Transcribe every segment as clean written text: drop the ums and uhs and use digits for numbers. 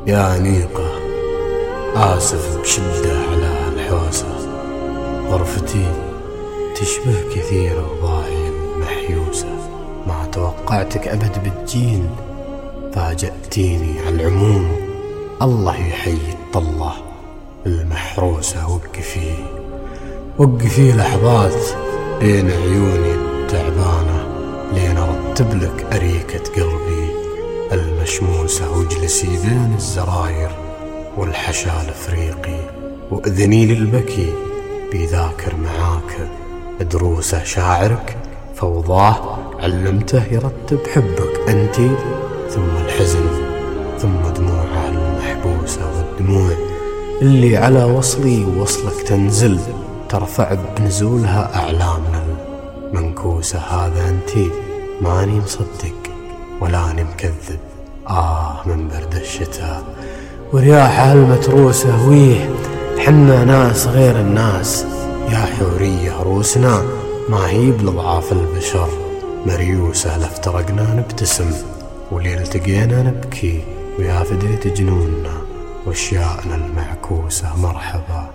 يا أنيقة، آسف بشدة على الحوسة. غرفتي تشبه كثير أوضاعي المحيوسة. ما توقعتك أبد بتجين، فاجأتيني على العموم. الله يحيي الطلة المحروسة. وقفي لحظات بين عيوني التعبانة لين أرتب لك أريكة قلبي المشموسة. واجلسي بين الزراير والحشا الأفريقي، وأذني للبكي بيذاكر معاك دروسه. شاعرك فوضاه علمته يرتب حبك أنتي، ثم الحزن، ثم دموعه المحبوسة. والدموع اللي على وصلي ووصلك تنزل، ترفع بنزولها أعلامنا المنكوسة. هذا أنتي، ماني مصدق ولاني مكذب. من برد الشتاء ورياحها المتروسة. ويه حنا ناس غير الناس يا حورية. روسنا ما هي بلضعاف البشر مريوسة. لافترقنا نبتسم وليل التقينا نبكي، ويا فديت جنوننا واشياءنا المعكوسة. مرحبا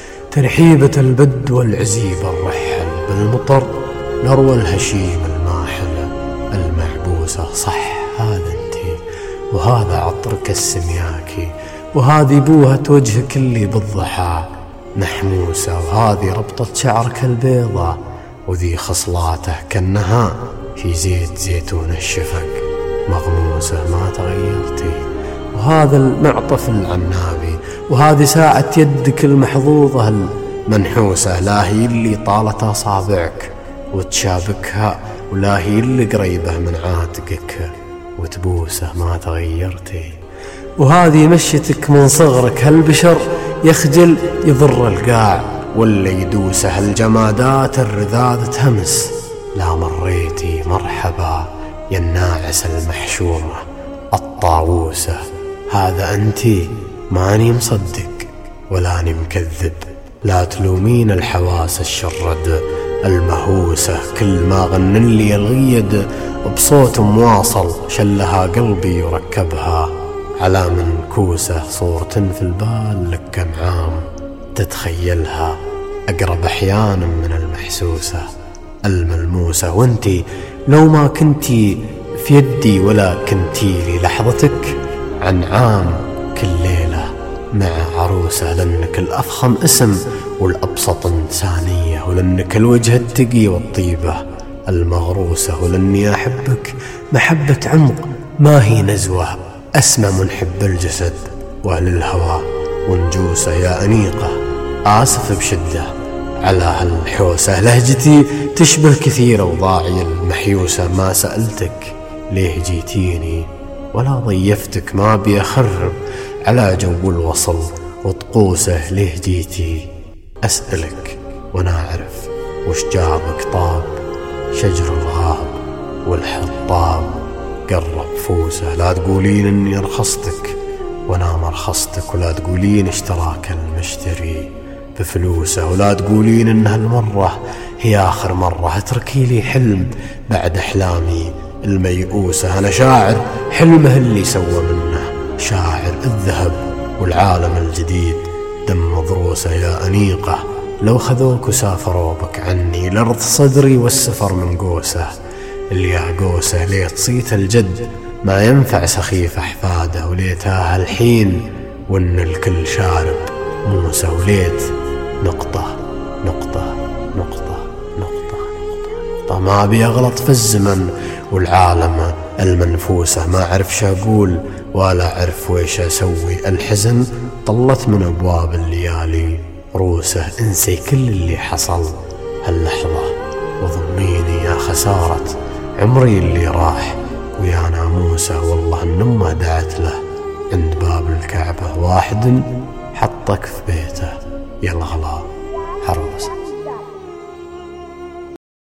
ترحيبة البد والعزيبة الرحل بالمطر، نروى الهشيم الماحلة المعبوسة. صح هذا انتي، وهذا عطرك السمياكي، وهذه بوهة وجهك اللي بالضحى محموسة، وهذه ربطة شعرك البيضة، وذي خصلاته كأنها في زيت زيتون الشفق مغموسة. ما تغيرتي، وهذا المعطف العنابي، وهذه ساعة يدك المحظوظة المنحوسة. لا هي اللي طالت أصابعك وتشابكها، ولا هي اللي قريبة من عاتقك وتبوسه. ما تغيرتي، وهذه مشيتك من صغرك. هالبشر يخجل يضر القاع، ولا يدوسه هالجمادات الرذاذ تهمس. لا مريتي مرحبا يا الناعسة المحشومة الطاووسة. هذا أنتي، ماني مصدق ولاني مكذب. لا تلومين الحواس الشرد المهوسة، كل ما غنن لي الغيد بصوت مواصل شلها قلبي يركبها على منكوسة. صورة في البال لك كم عام تتخيلها، أقرب أحيانا من المحسوسة الملموسة. وانتي لو ما كنتي في يدي ولا كنتي لي لحظتك عن عام كل ليلة مع عروسة. لأنك الأفخم اسم والأبسط إنسانية، ولأنك الوجه التقي والطيبة المغروسة، ولأني أحبك محبة عمق ما هي نزوة. أسمى منحب الجسد وأهل الهوى ونجوسه. يا أنيقة، آسف بشدة على هالحوسة. لهجتي تشبه كثير أوضاعي المحيوسة. ما سألتك ليه جيتيني ولا ضيفتك، ما بي أخرب على جو الوصل وطقوسه. ليه جيتي أسألك وأنا أعرف وش جابك. طاب شجر الغاب والحطاب قرب فوسه. لا تقولين اني رخصتك وانا ما رخصتك، ولا تقولين اشتراك المشتري بفلوسه، ولا تقولين ان هالمرة هي آخر مرة. اتركي لي حلم بعد احلامي الميؤوسة. انا شاعر حلمه اللي سوى منه شاعر الذهب والعالم الجديد دم مضروسة. يا أنيقة، لو خذوك وسافروا بك عني لأرض صدري والسفر من قوسه. اللي يا قوسه ليت صيت الجد ما ينفع سخيف أحفاده، وليتها الحين وإن الكل شارب موسى. وليت نقطة نقطة نقطة نقطة نقطة. ما أبي أغلط في الزمن والعالم المنفوسة. ما أعرف شو أقول ولا أعرف ويش أسوي. الحزن طلت من أبواب الليالي روسه. انسي كل اللي حصل هاللحظة وضميني يا خسارة عمري اللي راح ويا ناموسه. والله إن ما دعت له عند باب الكعبة، واحد حطك في بيته يا الغلا عروسه.